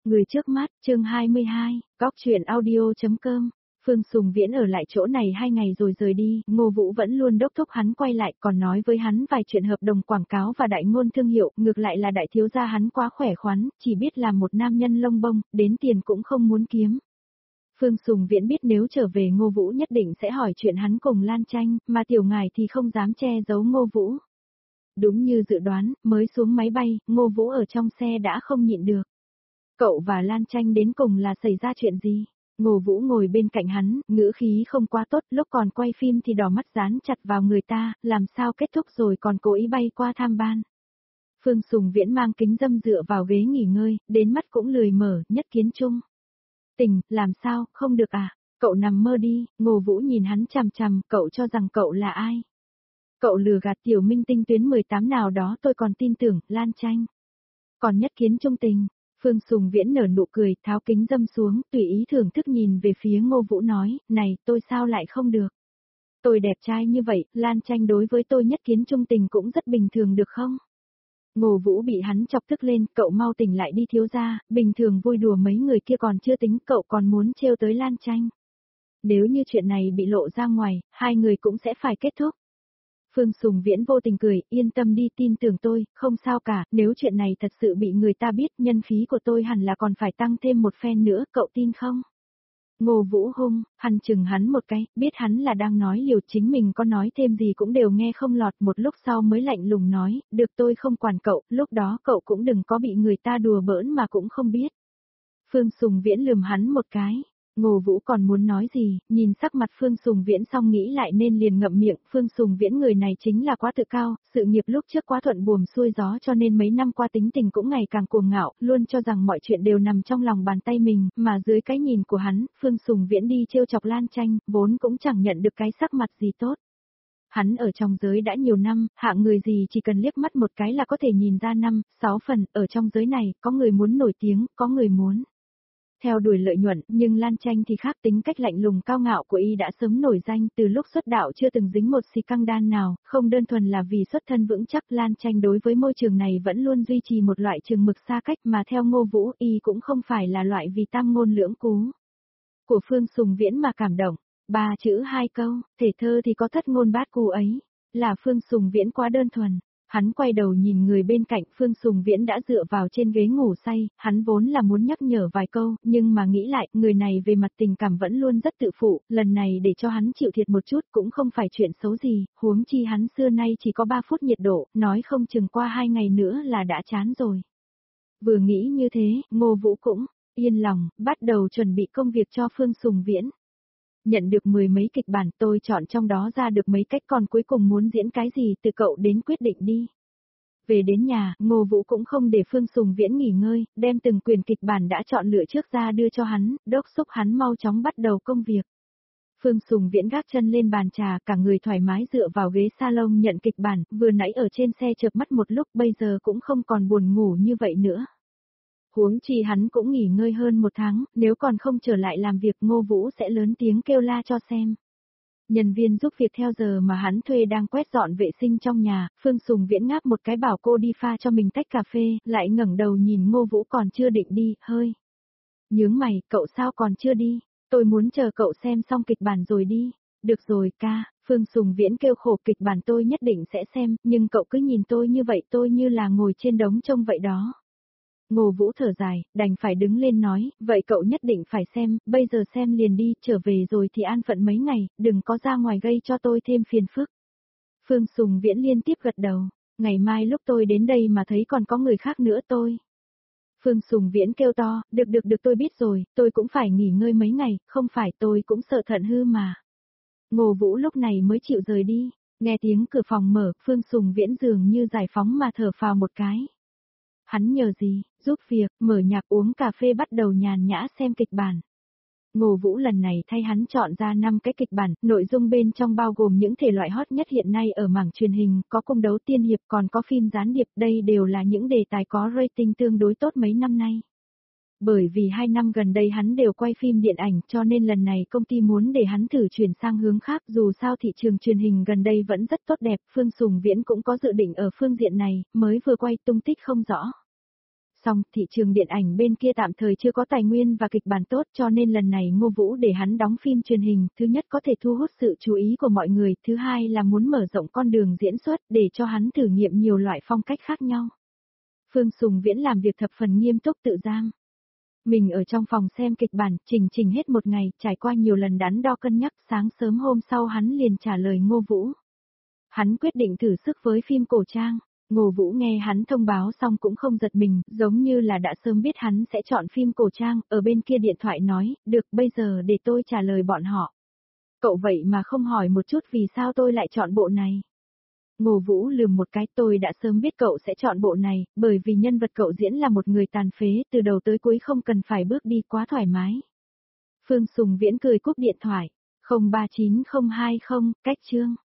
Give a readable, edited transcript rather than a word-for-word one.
Người trước mắt, chương 22, góc truyện audio.com. Phương Sùng Viễn ở lại chỗ này 2 ngày rồi rời đi, Ngô Vũ vẫn luôn đốc thúc hắn quay lại, còn nói với hắn vài chuyện hợp đồng quảng cáo và đại ngôn thương hiệu, ngược lại là đại thiếu gia hắn quá khỏe khoắn, chỉ biết làm một nam nhân lông bông, đến tiền cũng không muốn kiếm. Phương Sùng Viễn biết nếu trở về Ngô Vũ nhất định sẽ hỏi chuyện hắn cùng Lan Tranh, mà tiểu ngài thì không dám che giấu Ngô Vũ. Đúng như dự đoán, mới xuống máy bay, Ngô Vũ ở trong xe đã không nhịn được. Cậu và Lan Tranh đến cùng là xảy ra chuyện gì? Ngô Vũ ngồi bên cạnh hắn, ngữ khí không quá tốt, lúc còn quay phim thì đỏ mắt dán chặt vào người ta, làm sao kết thúc rồi còn cố ý bay qua tham ban. Phương Sùng Viễn mang kính dâm dựa vào ghế nghỉ ngơi, đến mắt cũng lười mở, nhất kiến chung. Tình, làm sao, không được à? Cậu nằm mơ đi, Ngô Vũ nhìn hắn chằm chằm, cậu cho rằng cậu là ai? Cậu lừa gạt tiểu minh tinh tuyến 18 nào đó tôi còn tin tưởng, Lan Tranh. Còn nhất kiến chung tình. Phương Sùng Viễn nở nụ cười, tháo kính dâm xuống, tùy ý thưởng thức nhìn về phía Ngô Vũ nói, này, tôi sao lại không được? Tôi đẹp trai như vậy, Lan Tranh đối với tôi nhất kiến chung tình cũng rất bình thường được không? Ngô Vũ bị hắn chọc tức lên, cậu mau tỉnh lại đi thiếu gia, bình thường vui đùa mấy người kia còn chưa tính, cậu còn muốn trêu tới Lan Tranh. Nếu như chuyện này bị lộ ra ngoài, hai người cũng sẽ phải kết thúc. Phương Sùng Viễn vô tình cười, yên tâm đi, tin tưởng tôi, không sao cả, nếu chuyện này thật sự bị người ta biết, nhân khí của tôi hẳn là còn phải tăng thêm một phen nữa, cậu tin không? Ngô Vũ hung, chừng hắn một cái, biết hắn là đang nói liều, chính mình có nói thêm gì cũng đều nghe không lọt, một lúc sau mới lạnh lùng nói, được tôi không quản cậu, lúc đó cậu cũng đừng có bị người ta đùa bỡn mà cũng không biết. Phương Sùng Viễn lườm hắn một cái. Ngô Vũ còn muốn nói gì, nhìn sắc mặt Phương Sùng Viễn xong nghĩ lại nên liền ngậm miệng, Phương Sùng Viễn người này chính là quá tự cao, sự nghiệp lúc trước quá thuận buồm xuôi gió cho nên mấy năm qua tính tình cũng ngày càng cuồng ngạo, luôn cho rằng mọi chuyện đều nằm trong lòng bàn tay mình, mà dưới cái nhìn của hắn, Phương Sùng Viễn đi trêu chọc Lan Tranh, vốn cũng chẳng nhận được cái sắc mặt gì tốt. Hắn ở trong giới đã nhiều năm, hạng người gì chỉ cần liếc mắt một cái là có thể nhìn ra 5, 6 phần, ở trong giới này, có người muốn nổi tiếng, có người muốn theo đuổi lợi nhuận, nhưng Lan Tranh thì khác, tính cách lạnh lùng cao ngạo của y đã sớm nổi danh, từ lúc xuất đạo chưa từng dính một xì căng đan nào, không đơn thuần là vì xuất thân vững chắc, Lan Tranh đối với môi trường này vẫn luôn duy trì một loại chừng mực xa cách, mà theo Ngô Vũ y cũng không phải là loại vì tam ngôn lưỡng cú của Phương Sùng Viễn mà cảm động. 3 chữ 2 câu, thể thơ thì có thất ngôn bát cú ấy, là Phương Sùng Viễn quá đơn thuần. Hắn quay đầu nhìn người bên cạnh, Phương Sùng Viễn đã dựa vào trên ghế ngủ say, hắn vốn là muốn nhắc nhở vài câu, nhưng mà nghĩ lại, người này về mặt tình cảm vẫn luôn rất tự phụ, lần này để cho hắn chịu thiệt một chút cũng không phải chuyện xấu gì, huống chi hắn xưa nay chỉ có 3 phút nhiệt độ, nói không chừng qua 2 ngày nữa là đã chán rồi. Vừa nghĩ như thế, Ngô Vũ cũng yên lòng, bắt đầu chuẩn bị công việc cho Phương Sùng Viễn. Nhận được 10 mấy kịch bản, tôi chọn trong đó ra được mấy cách, còn cuối cùng muốn diễn cái gì từ cậu đến quyết định đi. Về đến nhà, Ngô Vũ cũng không để Phương Sùng Viễn nghỉ ngơi, đem từng quyển kịch bản đã chọn lựa trước ra đưa cho hắn, đốc thúc hắn mau chóng bắt đầu công việc. Phương Sùng Viễn gác chân lên bàn trà, cả người thoải mái dựa vào ghế salon nhận kịch bản, vừa nãy ở trên xe chợp mắt một lúc, bây giờ cũng không còn buồn ngủ như vậy nữa. Huống chi hắn cũng nghỉ ngơi hơn 1 tháng, nếu còn không trở lại làm việc Ngô Vũ sẽ lớn tiếng kêu la cho xem. Nhân viên giúp việc theo giờ mà hắn thuê đang quét dọn vệ sinh trong nhà, Phương Sùng Viễn ngáp một cái bảo cô đi pha cho mình tách cà phê, lại ngẩng đầu nhìn Ngô Vũ còn chưa định đi, hơi nhướng mày, cậu sao còn chưa đi, tôi muốn chờ cậu xem xong kịch bản rồi đi. Được rồi ca, Phương Sùng Viễn kêu khổ, kịch bản tôi nhất định sẽ xem, nhưng cậu cứ nhìn tôi như vậy tôi như là ngồi trên đống trông vậy đó. Ngô Vũ thở dài, đành phải đứng lên nói, vậy cậu nhất định phải xem, bây giờ xem liền đi, trở về rồi thì an phận mấy ngày, đừng có ra ngoài gây cho tôi thêm phiền phức. Phương Sùng Viễn liên tiếp gật đầu, ngày mai lúc tôi đến đây mà thấy còn có người khác nữa tôi. Phương Sùng Viễn kêu to, được tôi biết rồi, tôi cũng phải nghỉ ngơi mấy ngày, không phải tôi cũng sợ thận hư mà. Ngô Vũ lúc này mới chịu rời đi, nghe tiếng cửa phòng mở, Phương Sùng Viễn dường như giải phóng mà thở phào một cái. Hắn nhờ gì, giúp việc, mở nhạc uống cà phê bắt đầu nhàn nhã xem kịch bản. Ngô Vũ lần này thay hắn chọn ra 5 cái kịch bản, nội dung bên trong bao gồm những thể loại hot nhất hiện nay ở mảng truyền hình, có cung đấu tiên hiệp còn có phim gián điệp, đây đều là những đề tài có rating tương đối tốt mấy năm nay. Bởi vì 2 năm gần đây hắn đều quay phim điện ảnh cho nên lần này công ty muốn để hắn thử chuyển sang hướng khác, dù sao thị trường truyền hình gần đây vẫn rất tốt đẹp, Phương Sùng Viễn cũng có dự định ở phương diện này, mới vừa quay tung tích không rõ. Song, thị trường điện ảnh bên kia tạm thời chưa có tài nguyên và kịch bản tốt cho nên lần này Ngô Vũ để hắn đóng phim truyền hình, thứ nhất có thể thu hút sự chú ý của mọi người, thứ hai là muốn mở rộng con đường diễn xuất để cho hắn thử nghiệm nhiều loại phong cách khác nhau. Phương Sùng Viễn làm việc thập phần nghiêm túc tự giam. Mình ở trong phòng xem kịch bản, chỉnh hết một ngày, trải qua nhiều lần đắn đo cân nhắc, sáng sớm hôm sau hắn liền trả lời Ngô Vũ. Hắn quyết định thử sức với phim cổ trang. Ngô Vũ nghe hắn thông báo xong cũng không giật mình, giống như là đã sớm biết hắn sẽ chọn phim cổ trang, ở bên kia điện thoại nói, được bây giờ để tôi trả lời bọn họ. Cậu vậy mà không hỏi một chút vì sao tôi lại chọn bộ này. Ngô Vũ lườm một cái, tôi đã sớm biết cậu sẽ chọn bộ này, bởi vì nhân vật cậu diễn là một người tàn phế, từ đầu tới cuối không cần phải bước đi quá thoải mái. Phương Sùng Viễn cười cúp điện thoại, 039020, cách chương.